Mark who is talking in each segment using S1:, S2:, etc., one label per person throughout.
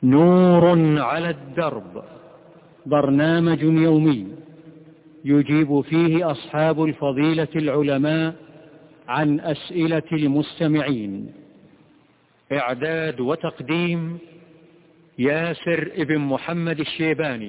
S1: نور على الدرب، برنامج يومي يجيب فيه أصحاب الفضيلة العلماء عن أسئلة المستمعين. إعداد وتقديم ياسر ابن محمد الشيباني.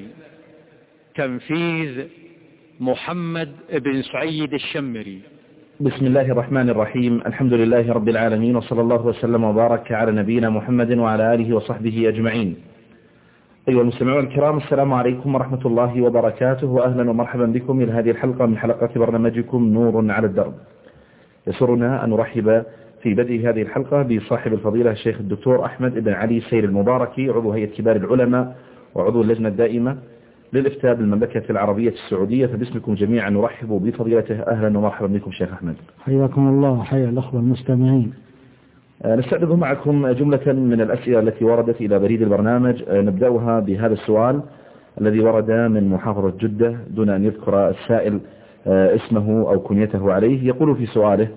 S1: تنفيذ محمد بن سعيد الشمري.
S2: بسم الله الرحمن الرحيم. الحمد لله رب العالمين، وصلى الله وسلم وبارك على نبينا محمد وعلى آله وصحبه أجمعين. أيها المستمعون الكرام، السلام عليكم ورحمة الله وبركاته، وأهلا ومرحبا بكم إلى هذه الحلقة من حلقات برنامجكم نور على الدرب. يسرنا أن نرحب في بدء هذه الحلقة بصاحب الفضيلة الشيخ الدكتور أحمد بن علي سير المباركي، عضو هيئة كبار العلماء وعضو اللجنة الدائمة للإفتاء بالمملكة العربية السعودية. فباسمكم جميعا نرحب بفضيلته. أهلا ومرحبا بكم شيخ أحمد.
S3: حياكم الله، حيا الأخوة المستمعين.
S2: نستعرض معكم جملة من الأسئلة التي وردت إلى بريد البرنامج. نبدأها بهذا السؤال الذي ورد من محافظة جدة دون أن يذكر السائل اسمه أو كنيته عليه. يقول في سؤاله: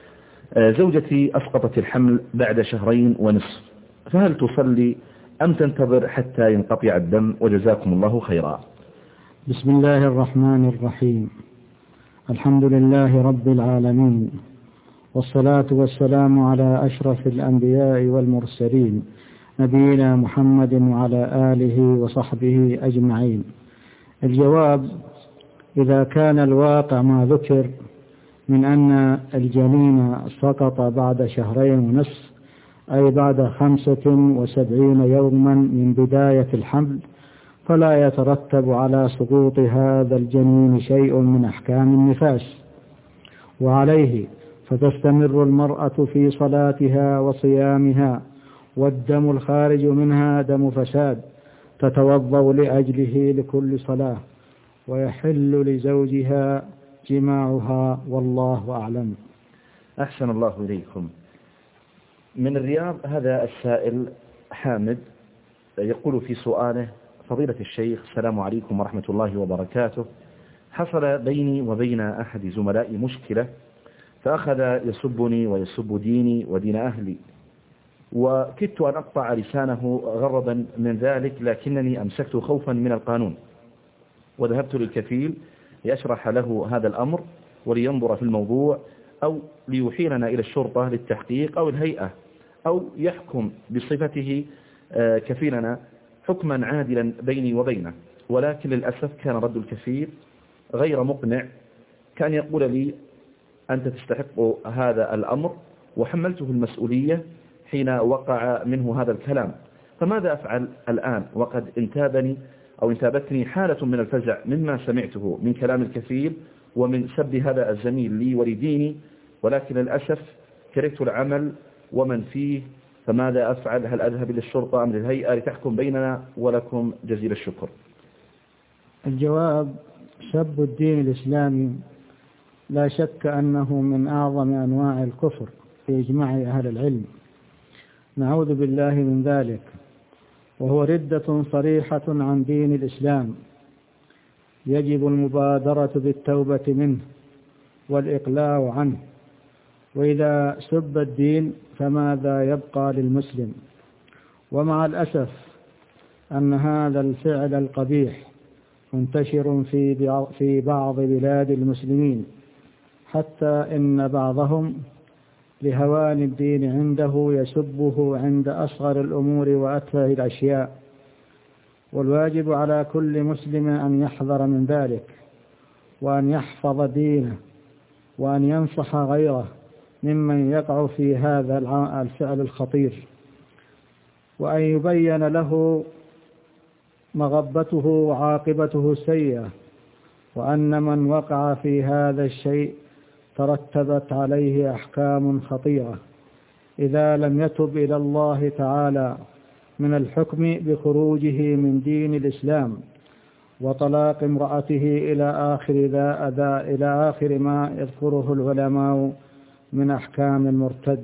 S2: زوجتي أسقطت الحمل بعد 2.5 شهور، فهل تصلي أم تنتظر حتى ينقطع الدم؟ وجزاكم الله خيرا.
S3: بسم الله الرحمن الرحيم. الحمد لله رب العالمين، والصلاة والسلام على أشرف الأنبياء والمرسلين، نبينا محمد وعلى آله وصحبه أجمعين. الجواب: إذا كان الواقع ما ذكر من أن الجنين سقط بعد 2.5 شهور، أي بعد 75 يوما من بداية الحمل، فلا يترتب على سقوط هذا الجنين شيء من أحكام النفاس، وعليه فتستمر المرأة في صلاتها وصيامها، والدم الخارج منها دم فساد تتوضأ لأجله لكل صلاة، ويحل لزوجها جماعها، والله أعلم.
S2: أحسن الله إليكم. من الرياض هذا السائل حامد يقول في سؤاله: فضيلة الشيخ، السلام عليكم ورحمة الله وبركاته. حصل بيني وبين أحد زملائي مشكلة، فأخذ يسبني ويسب ديني ودين أهلي، وكدت أن أقطع لسانه غرضا من ذلك، لكنني أمسكت خوفا من القانون، وذهبت للكفيل لأشرح له هذا الأمر ولينظر في الموضوع، أو ليحيلنا إلى الشرطة للتحقيق أو الهيئة، أو يحكم بصفته كفيلنا حكما عادلا بيني وبينه. ولكن للأسف كان رد الكفيل غير مقنع، كان يقول لي: أنت تستحق هذا الأمر، وحملته المسؤولية حين وقع منه هذا الكلام. فماذا أفعل الآن وقد انتابتني حالة من الفزع مما سمعته من كلام الكفيل ومن سب هذا الزميل لي ولديني، ولكن للأسف كرهت العمل ومن فيه، فماذا أفعل؟ هل أذهب للشرطة أم للهيئة لتحكم بيننا؟ ولكم جزيل الشكر.
S3: الجواب: سب الدين الإسلامي لا شك أنه من أعظم أنواع الكفر في إجماع أهل العلم، نعوذ بالله من ذلك، وهو ردة صريحة عن دين الإسلام، يجب المبادرة بالتوبة منه والإقلاع عنه. وإذا سب الدين فماذا يبقى للمسلم؟ ومع الأسف أن هذا الفعل القبيح منتشر في بعض بلاد المسلمين، حتى إن بعضهم لهوان الدين عنده يسبه عند أصغر الأمور وأتفه الأشياء. والواجب على كل مسلم أن يحذر من ذلك، وأن يحفظ دينه، وأن ينصح غيره ممن يقع في هذا الفعل الخطير، وأن يبين له مغبته وعاقبته السيئة، وأن من وقع في هذا الشيء ترتبت عليه أحكام خطيرة إذا لم يتب إلى الله تعالى من الحكم بخروجه من دين الإسلام وطلاق امرأته إلى آخر ما يذكره العلماء من أحكام المرتد.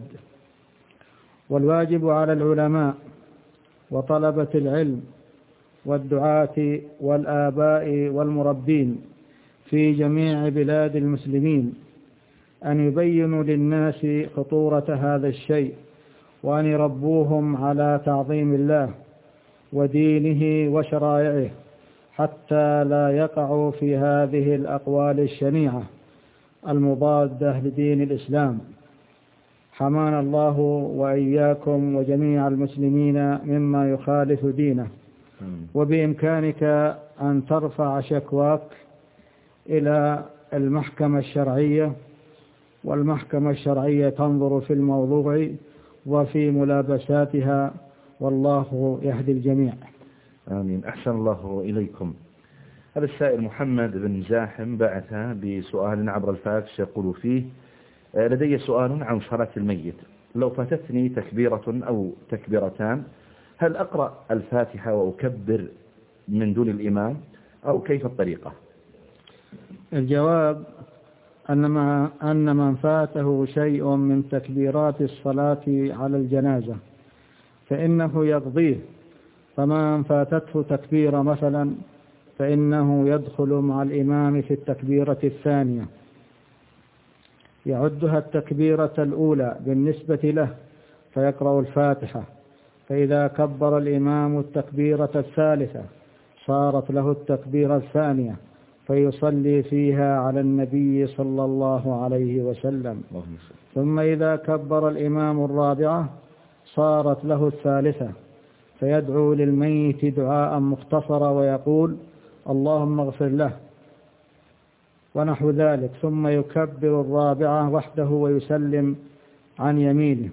S3: والواجب على العلماء وطلبة العلم والدعاة والآباء والمربين في جميع بلاد المسلمين أن يبينوا للناس خطورة هذا الشيء، وأن يربوهم على تعظيم الله ودينه وشرائعه، حتى لا يقعوا في هذه الأقوال الشنيعة المضادة لدين الإسلام. حمانا الله وإياكم وجميع المسلمين مما يخالف دينه. وبإمكانك أن ترفع شكواك إلى المحكمة الشرعية، والمحكمة الشرعية تنظر في الموضوع وفي ملابساتها، والله يهدي الجميع.
S2: آمين. أحسن الله إليكم. هذا السائل محمد بن زاحم بعث بسؤال عبر الفاكس يقول فيه: لدي سؤال عن صلاة الميت. لو فاتتني تكبيرة أو تكبيرتان، هل أقرأ الفاتحة وأكبر من دون الإمام، أو كيف الطريقة؟
S3: الجواب أن من فاته شيء من تكبيرات الصلاة على الجنازة فإنه يقضيه. فمن فاتته تكبيرة مثلا فإنه يدخل مع الإمام في التكبيرة الثانية، يعدها التكبيرة الأولى بالنسبة له فيقرأ الفاتحة، فإذا كبر الإمام التكبيرة الثالثة صارت له التكبيرة الثانية فيصلي فيها على النبي صلى الله عليه وسلم. ثم إذا كبر الإمام الرابعة صارت له الثالثة فيدعو للميت دعاء مختصرا ويقول: اللهم اغفر له ونحو ذلك، ثم يكبر الرابعة وحده ويسلم عن يمينه.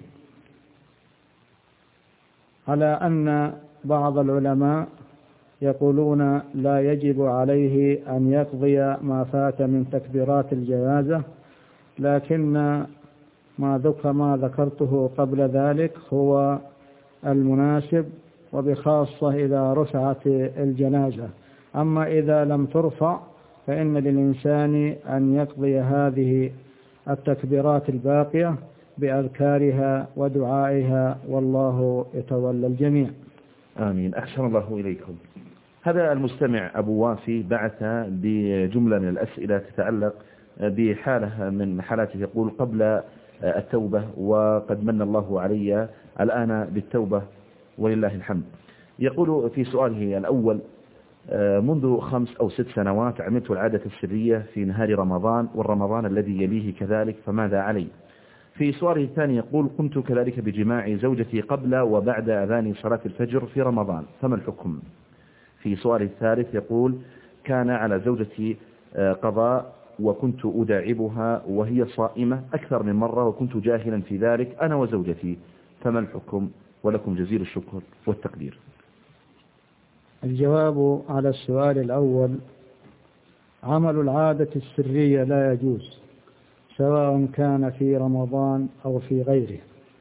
S3: على أن بعض العلماء يقولون لا يجب عليه أن يقضي ما فات من تكبيرات الجنازة، لكن ما ذكرته قبل ذلك هو المناسب، وبخاصة إذا رفعت الجنازة. أما إذا لم ترفع فإن للإنسان أن يقضي هذه التكبيرات الباقية بأذكارها ودعائها، والله يتولى الجميع.
S2: آمين. أحسن الله إليكم. هذا المستمع أبو وافي بعث بجملة من الأسئلة تتعلق بحالة من حالاته. يقول: قبل التوبة، وقد من الله علي الآن بالتوبة ولله الحمد. يقول في سؤاله الأول: منذ 5 أو 6 سنوات عملت العادة السرية في نهار رمضان والرمضان الذي يليه كذلك، فماذا علي؟ في سؤاله الثاني يقول: قمت كذلك بجماع زوجتي قبل وبعد أذان صلاة الفجر في رمضان، فما الحكم؟ في سؤاله الثالث يقول: كان على زوجتي قضاء وكنت أداعبها وهي صائمة أكثر من مرة وكنت جاهلا في ذلك أنا وزوجتي، فما الحكم؟ ولكم جزيل الشكر والتقدير.
S3: الجواب على السؤال الأول: عمل العادة السرية لا يجوز، سواء كان في رمضان أو في غيره،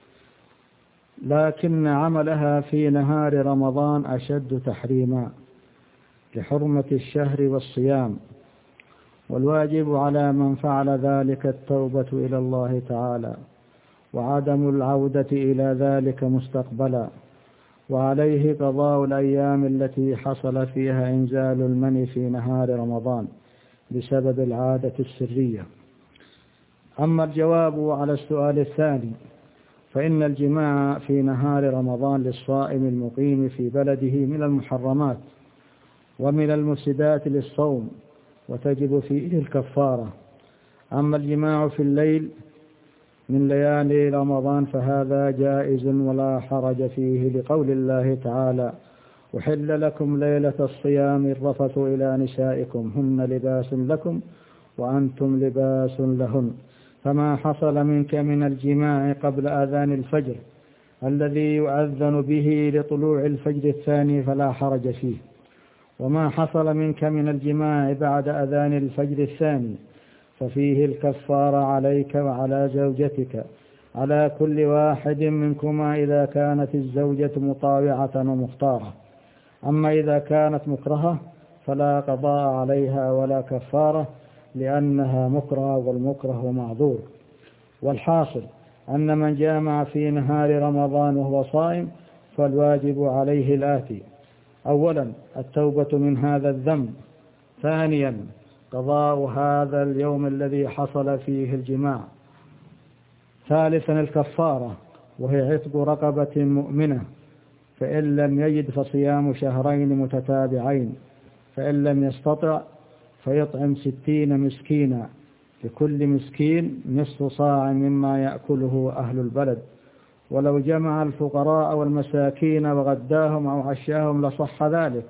S3: لكن عملها في نهار رمضان أشد تحريما لحرمة الشهر والصيام، والواجب على من فعل ذلك التوبة إلى الله تعالى وعدم العودة إلى ذلك مستقبلا، وعليه قضاء الأيام التي حصل فيها إنزال المني في نهار رمضان بسبب العادة السرية. أما الجواب على السؤال الثاني فإن الجماع في نهار رمضان للصائم المقيم في بلده من المحرمات ومن المفسدات للصوم، وتجب فيه الكفارة. أما الجماع في الليل من ليالي رمضان فهذا جائز ولا حرج فيه، لقول الله تعالى: أحل لكم ليلة الصيام الرفث إلى نسائكم هن لباس لكم وأنتم لباس لهن. فما حصل منك من الجماع قبل أذان الفجر الذي يؤذن به لطلوع الفجر الثاني فلا حرج فيه، وما حصل منك من الجماع بعد أذان الفجر الثاني ففيه الكفارة عليك وعلى زوجتك، على كل واحد منكما إذا كانت الزوجة مطاوعة ومختارة. أما إذا كانت مكرهة فلا قضاء عليها ولا كفارة، لأنها مكرهة والمكره معذور. والحاصل أن من جامع في نهار رمضان وهو صائم فالواجب عليه الآتي: أولا التوبة من هذا الذنب، ثانيا قضاء هذا اليوم الذي حصل فيه الجماع، ثالثا الكفارة وهي عتق رقبة مؤمنة، فإن لم يجد فصيام شهرين متتابعين، فإن لم يستطع فيطعم 60 مسكينا، لكل مسكين نصف صاع مما يأكله أهل البلد. ولو جمع الفقراء والمساكين وغداهم أو عشاهم لصح ذلك،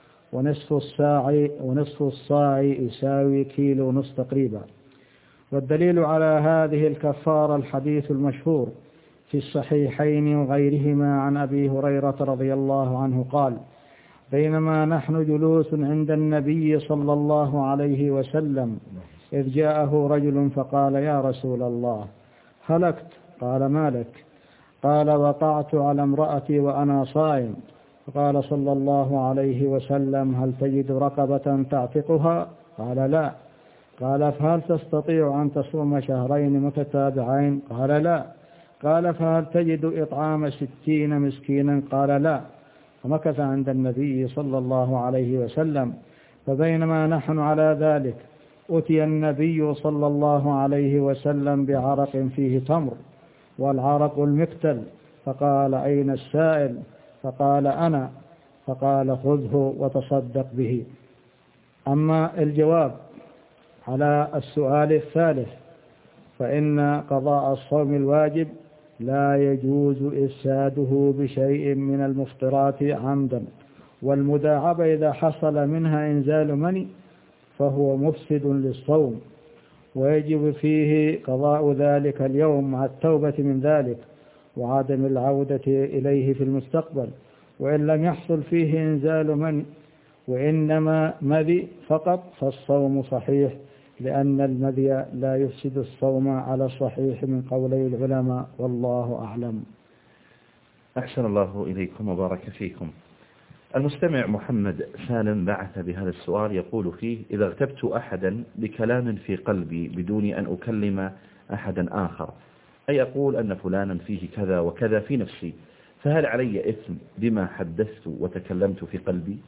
S3: ونصف الصاع يساوي كيلو ونصف تقريبا. والدليل على هذه الكفارة الحديث المشهور في الصحيحين وغيرهما عن أبي هريرة رضي الله عنه قال: بينما نحن جلوس عند النبي صلى الله عليه وسلم إذ جاءه رجل فقال: يا رسول الله، هلكت. قال: ما لك؟ قال: وقعت على امرأتي وأنا صائم. فقال صلى الله عليه وسلم: هل تجد رقبة تعتقها؟ قال: لا. قال: فهل تستطيع أن تصوم شهرين متتابعين؟ قال: لا. قال: فهل تجد إطعام 60 مسكينا؟ قال: لا. فمكث عند النبي صلى الله عليه وسلم. فبينما نحن على ذلك أتي النبي صلى الله عليه وسلم بعرق فيه تمر، والعرق المكتل، فقال: أين السائل؟ فقال: أنا. فقال: خذه وتصدق به. أما الجواب على السؤال الثالث، فإن قضاء الصوم الواجب لا يجوز إفساده بشيء من المفطرات عمدا، والمداعبة إذا حصل منها إنزال مني فهو مفسد للصوم، ويجب فيه قضاء ذلك اليوم مع التوبة من ذلك وعدم العودة إليه في المستقبل. وإن لم يحصل فيه إنزال مني وإنما مذي فقط فالصوم صحيح، لأن المذي لا يفسد الصوم على الصحيح من قولي العلماء، والله أعلم.
S2: أحسن الله إليكم وبارك فيكم. المستمع محمد سالم بعث بهذا السؤال يقول فيه: إذا اغتبت أحدا بكلام في قلبي بدون أن أكلم أحدا آخر، أي أقول أن فلانا فيه كذا وكذا في نفسي، فهل علي إثم بما حدثت وتكلمت في قلبي؟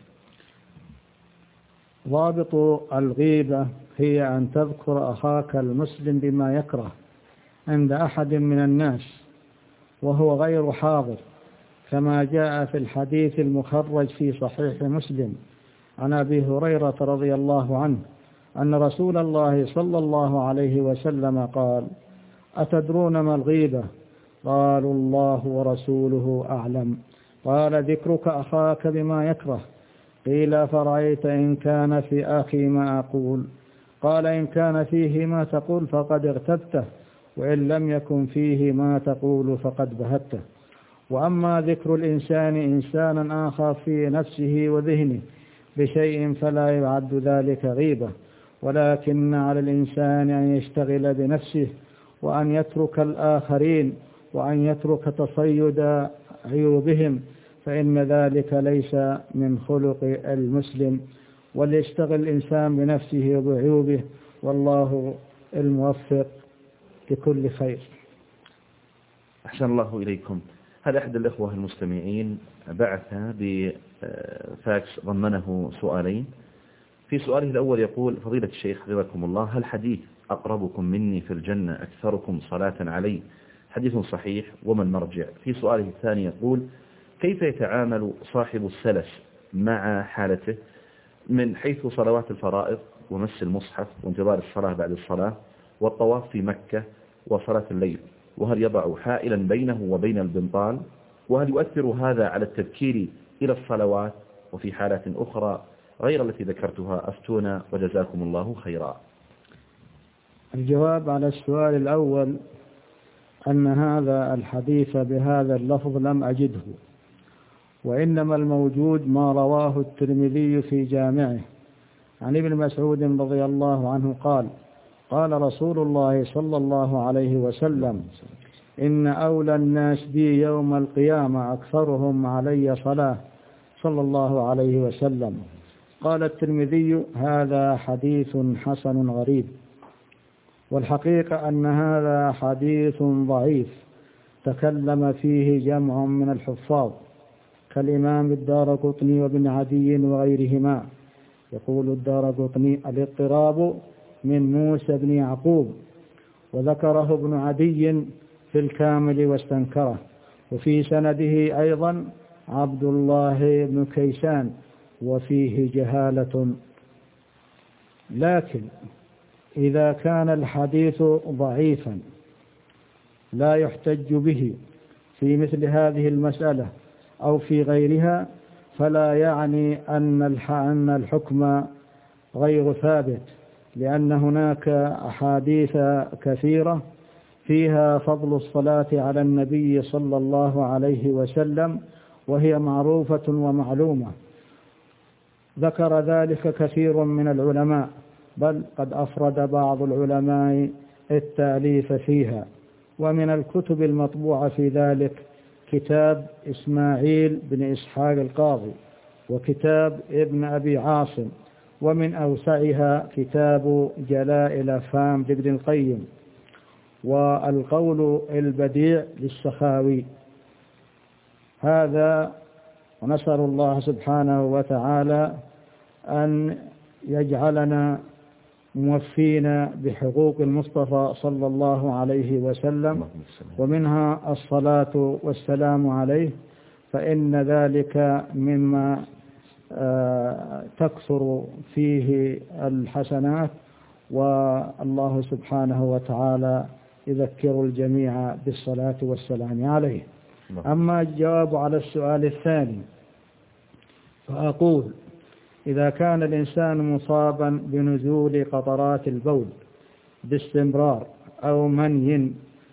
S3: ضابط الغيبة هي أن تذكر أخاك المسلم بما يكره عند أحد من الناس وهو غير حاضر، كما جاء في الحديث المخرج في صحيح مسلم عن أبي هريرة رضي الله عنه أن رسول الله صلى الله عليه وسلم قال: أتدرون ما الغيبة؟ قالوا: الله ورسوله أعلم. قال: ذكرك أخاك بما يكره. قيل: فرأيت إن كان في أخي ما أقول؟ قال: إن كان فيه ما تقول فقد اغتبته، وإن لم يكن فيه ما تقول فقد بهته. وأما ذكر الإنسان إنسانا آخر في نفسه وذهنه بشيء فلا يعد ذلك غيبة، ولكن على الإنسان أن يشتغل بنفسه وأن يترك الآخرين وأن يترك تصيد عيوبهم، فإن ذلك ليس من خلق المسلم، وليشتغل الإنسان بنفسه وبعيوبه، والله الموفق لكل خير.
S2: أحسن الله إليكم. هذا أحد الأخوة المستمعين بعث بفاكس ضمنه سؤالين. في سؤاله الأول يقول: فضيلة الشيخ حفظكم الله، هل حديث أقربكم مني في الجنة أكثركم صلاة علي حديث صحيح، وما المرجع؟ في سؤاله الثاني يقول: كيف يتعامل صاحب السلس مع حالته من حيث صلوات الفرائض ومس المصحف وانتظار الصلاة بعد الصلاة والطواف في مكة وصلاة الليل، وهل يضع حائلا بينه وبين البنطال؟ وهل يؤثر هذا على التذكير إلى الصلوات؟ وفي حالات أخرى غير التي ذكرتها أفتونا وجزاكم الله خيرا.
S3: الجواب على السؤال الأول أن هذا الحديث بهذا اللفظ لم أجده، وإنما الموجود ما رواه الترمذي في جامعه عن ابن مسعود رضي الله عنه قال: قال رسول الله صلى الله عليه وسلم: إن أولى الناس بي يوم القيامة أكثرهم علي صلاة، صلى الله عليه وسلم. قال الترمذي: هذا حديث حسن غريب. والحقيقة أن هذا حديث ضعيف تكلم فيه جمع من الحفاظ كالإمام الدارقطني وابن عدي وغيرهما. يقول الدارقطني: الاضطراب من موسى بن يعقوب، وذكره ابن عدي في الكامل واستنكره. وفي سنده أيضا عبد الله بن كيسان وفيه جهالة. لكن إذا كان الحديث ضعيفا لا يحتج به في مثل هذه المسألة أو في غيرها فلا يعني أن الحكم غير ثابت، لأن هناك أحاديث كثيرة فيها فضل الصلاة على النبي صلى الله عليه وسلم، وهي معروفة ومعلومة، ذكر ذلك كثير من العلماء، بل قد أفرد بعض العلماء التأليف فيها. ومن الكتب المطبوعة في ذلك كتاب إسماعيل بن إسحاق القاضي، وكتاب ابن أبي عاصم، ومن أوسعها كتاب جلاء الأفهام لابن القيم، والقول البديع للسخاوي. هذا ونسأل الله سبحانه وتعالى أن يجعلنا موفين بحقوق المصطفى صلى الله عليه وسلم، ومنها الصلاة والسلام عليه، فإن ذلك مما تكثر فيه الحسنات، والله سبحانه وتعالى يذكر الجميع بالصلاة والسلام عليه. أما الجواب على السؤال الثاني فأقول: إذا كان الإنسان مصابا بنزول قطرات البول باستمرار أو مني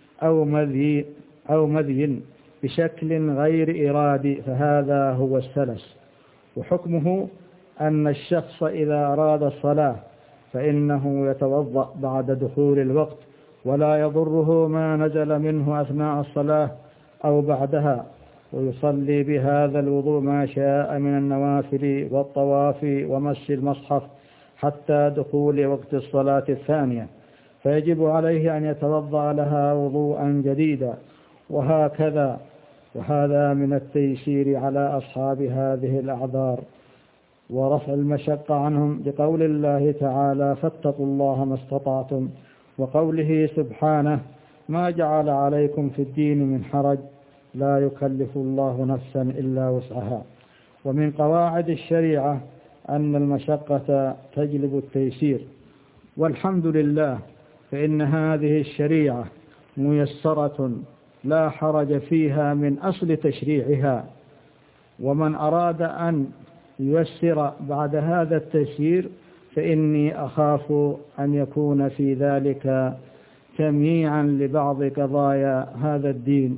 S3: أو مذي بشكل غير إرادي فهذا هو السلس، وحكمه أن الشخص إذا أراد الصلاة فإنه يتوضأ بعد دخول الوقت، ولا يضره ما نزل منه أثناء الصلاة أو بعدها، ويصلي بهذا الوضوء ما شاء من النوافل والطواف ومس المصحف حتى دخول وقت الصلاة الثانية، فيجب عليه أن يتوضأ لها وضوءا جديدا، وهكذا. وهذا من التيسير على أصحاب هذه الأعذار ورفع المشقة عنهم، بقول الله تعالى: فاتقوا الله ما استطعتم، وقوله سبحانه: ما جعل عليكم في الدين من حرج، لا يكلف الله نفسا إلا وسعها. ومن قواعد الشريعة أن المشقة تجلب التيسير، والحمد لله فإن هذه الشريعة ميسرة لا حرج فيها من أصل تشريعها، ومن أراد أن ييسر بعد هذا التيسير فإني أخاف أن يكون في ذلك تمييعا لبعض قضايا هذا الدين.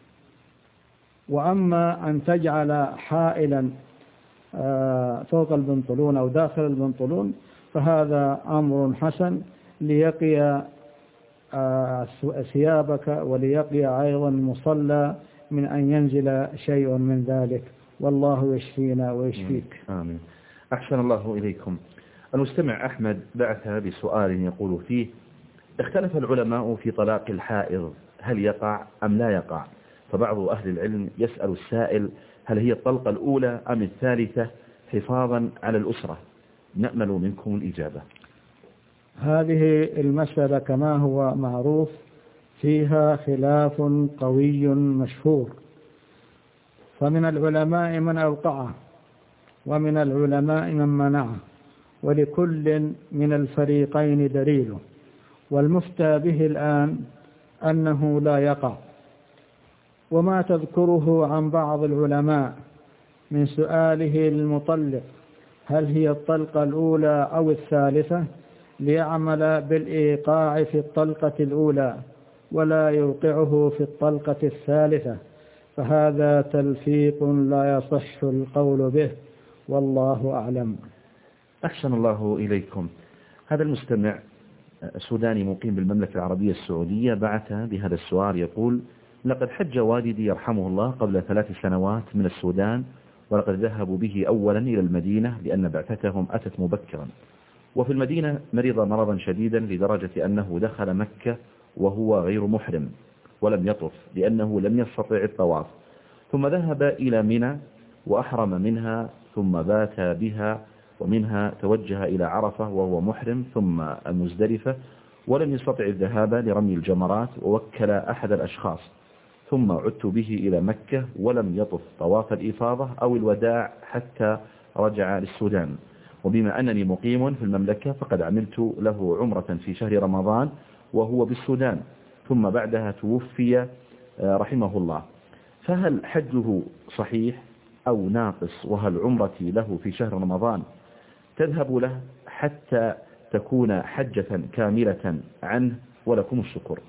S3: وأما أن تجعل حائلا فوق البنطلون أو داخل البنطلون فهذا أمر حسن ليقي ثيابك وليقي أيضا المصلى من أن ينزل شيء من ذلك، والله يشفينا ويشفيك.
S2: آمين. أحسن الله إليكم. المستمع أحمد بعث بسؤال يقول فيه: اختلف العلماء في طلاق الحائض، هل يقع أم لا يقع؟ فبعض أهل العلم يسأل السائل: هل هي الطلقة الأولى أم الثالثة حفاظا على الأسرة؟ نأمل منكم الإجابة.
S3: هذه المسألة كما هو معروف فيها خلاف قوي مشهور، فمن العلماء من أوقعه ومن العلماء من منعه، ولكل من الفريقين دليله، والمفتى به الآن أنه لا يقع. وما تذكره عن بعض العلماء من سؤاله المطلق هل هي الطلقة الأولى أو الثالثة ليعمل بالإيقاع في الطلقة الأولى ولا يوقعه في الطلقة الثالثة، فهذا تلفيق لا يصح القول به، والله أعلم.
S2: أحسن الله إليكم. هذا المستمع سوداني مقيم بالمملكة العربية السعودية بعث بهذا السؤال يقول: لقد حج والدي يرحمه الله قبل 3 سنوات من السودان، ولقد ذهبوا به أولا إلى المدينة لأن بعثتهم أتت مبكرا، وفي المدينة مرض مرضا شديدا لدرجة أنه دخل مكة وهو غير محرم ولم يطف لأنه لم يستطع الطواف، ثم ذهب إلى منى وأحرم منها ثم بات بها، ومنها توجه إلى عرفة وهو محرم ثم المزدلفة، ولم يستطع الذهاب لرمي الجمرات، ووكل أحد الأشخاص ثم عدت به إلى مكة ولم يطف طواف الإفاضة أو الوداع حتى رجع للسودان. وبما أنني مقيم في المملكة فقد عملت له عمرة في شهر رمضان وهو بالسودان، ثم بعدها توفي رحمه الله. فهل حجه صحيح أو ناقص؟ وهل عمرتي له في شهر رمضان تذهب له حتى تكون حجة كاملة عنه؟ ولكم الشكر.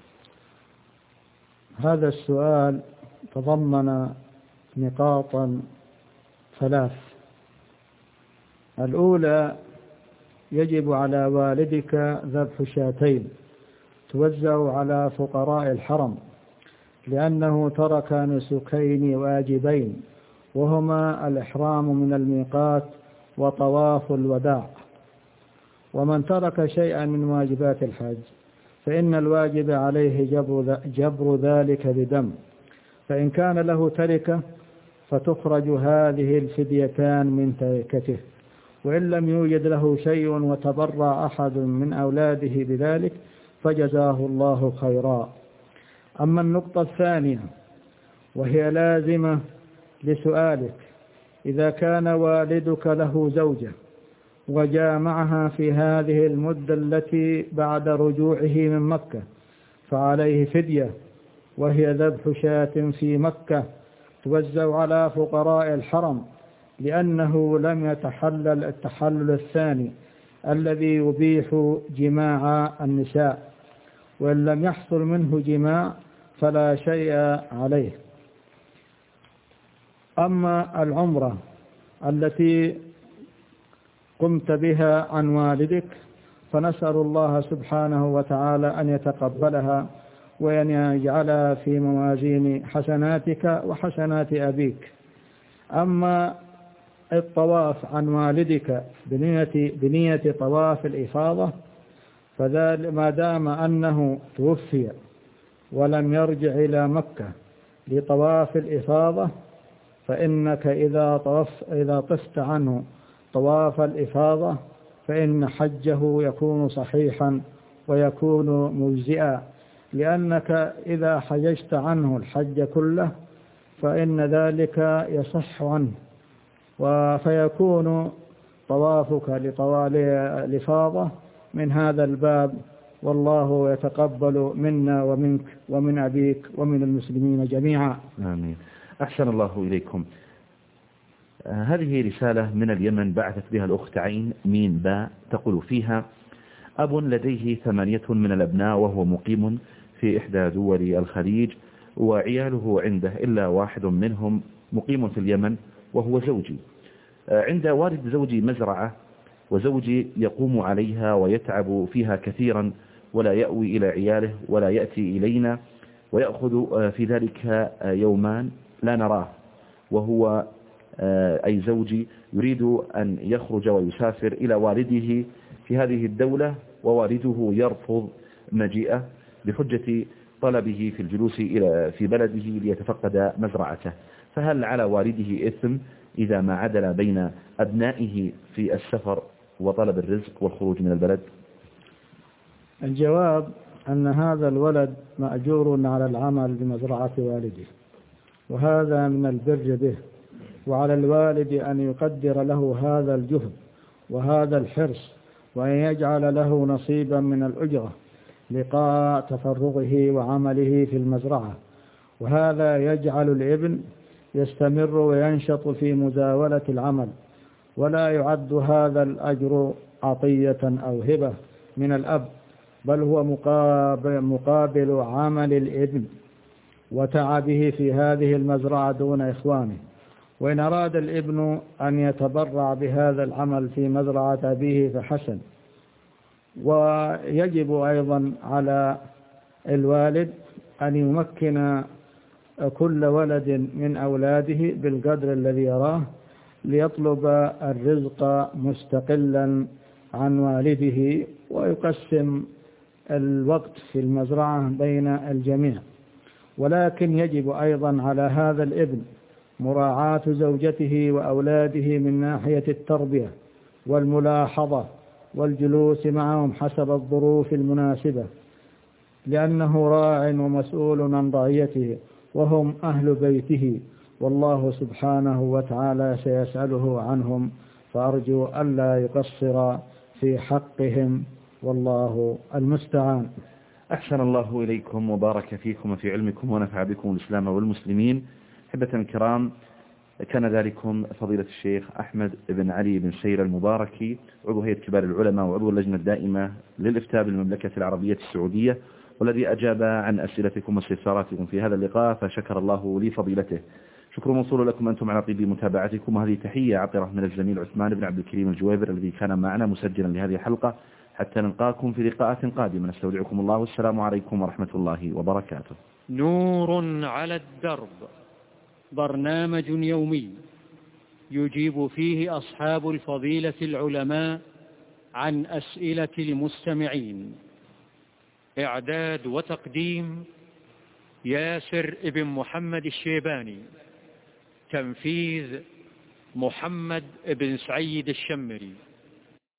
S3: هذا السؤال تضمن نقاطا ثلاث. الأولى: يجب على والدك ذبح شاتين توزع على فقراء الحرم، لأنه ترك نسكين واجبين، وهما الإحرام من الميقات وطواف الوداع. ومن ترك شيئا من واجبات الحج فإن الواجب عليه جبر ذلك بدم، فإن كان له تركة فتخرج هذه الفديتان من تركته، وإن لم يوجد له شيء وتبرع أحد من أولاده بذلك فجزاه الله خيرا. أما النقطة الثانية وهي لازمة لسؤالك: إذا كان والدك له زوجة وجامعها في هذه المدة التي بعد رجوعه من مكة فعليه فدية، وهي ذبح شاة في مكة توزع على فقراء الحرم، لأنه لم يتحلل التحلل الثاني الذي يبيح جماع النساء، وإن لم يحصل منه جماع فلا شيء عليه. أما العمرة التي قمت بها عن والدك فنسأل الله سبحانه وتعالى أن يتقبلها وأن يجعلها في موازين حسناتك وحسنات أبيك. أما الطواف عن والدك بنية طواف الإفاضة ما دام أنه توفي ولم يرجع إلى مكة لطواف الإفاضة، فإنك إذا طفت عنه طواف الإفاضة فإن حجه يكون صحيحا ويكون مجزئا، لأنك إذا حججت عنه الحج كله فإن ذلك يصح عنه، فيكون طوافك لطوال الإفاضة من هذا الباب. والله يتقبل منا ومنك ومن أبيك ومن المسلمين جميعا.
S2: آمين. أحسن الله إليكم. هذه رسالة من اليمن بعثت بها الأخت عين مين باء، تقول فيها: أب لديه 8 من الأبناء وهو مقيم في إحدى دول الخليج، وعياله عنده إلا واحد منهم مقيم في اليمن وهو زوجي. عند والد زوجي مزرعة، وزوجي يقوم عليها ويتعب فيها كثيرا ولا يأوي إلى عياله ولا يأتي إلينا، ويأخذ في ذلك يومان لا نراه، وهو أي زوجي يريد أن يخرج ويسافر إلى والده في هذه الدولة، ووالده يرفض مجيئه بحجة طلبه في الجلوس في بلده ليتفقد مزرعته. فهل على والده إثم إذا ما عدل بين أبنائه في السفر وطلب الرزق والخروج من البلد؟
S3: الجواب أن هذا الولد مأجور على العمل بمزرعة والده، وهذا من البر به، وعلى الوالد أن يقدر له هذا الجهد وهذا الحرص، وأن يجعل له نصيبا من الأجرة لقاء تفرغه وعمله في المزرعة، وهذا يجعل الابن يستمر وينشط في مزاولة العمل، ولا يعد هذا الأجر عطية أو هبة من الأب، بل هو مقابل عمل الابن وتعبه في هذه المزرعة دون إخوانه. وإن أراد الابن أن يتبرع بهذا العمل في مزرعة أبيه فحسن. ويجب أيضا على الوالد أن يمكن كل ولد من أولاده بالقدر الذي يراه ليطلب الرزق مستقلا عن والده، ويقسم الوقت في المزرعة بين الجميع. ولكن يجب أيضا على هذا الابن مراعاة زوجته وأولاده من ناحية التربية والملاحظة والجلوس معهم حسب الظروف المناسبة، لأنه راع ومسؤول عن رعيته، وهم أهل بيته، والله سبحانه وتعالى سيسأله عنهم، فأرجو ألا يقصر في حقهم، والله المستعان.
S2: أحسن الله إليكم وبارك فيكم وفي علمكم ونفع بكم الإسلام والمسلمين. أحبة الكرام، كان ذلكم فضيلة الشيخ أحمد بن علي بن سير المباركي، عضو هيئة كبار العلماء وعضو اللجنة الدائمة للإفتاء بالمملكة العربية السعودية، والذي أجاب عن أسئلتكم واستفساراتكم في هذا اللقاء، فشكر الله لفضيلته. شكر موصول لكم أنتم على طيب متابعتكم، وهذه تحية عطرة من الزميل عثمان بن عبد الكريم الجويبر الذي كان معنا مسجلا لهذه الحلقة. حتى نلقاكم في لقاءات قادمة، نستودعكم الله والسلام عليكم ورحمة الله وبركاته.
S1: نور على الدرب، برنامج يومي يجيب فيه أصحاب الفضيلة العلماء عن أسئلة المستمعين. إعداد وتقديم ياسر ابن محمد الشيباني. تنفيذ محمد بن سعيد الشمري.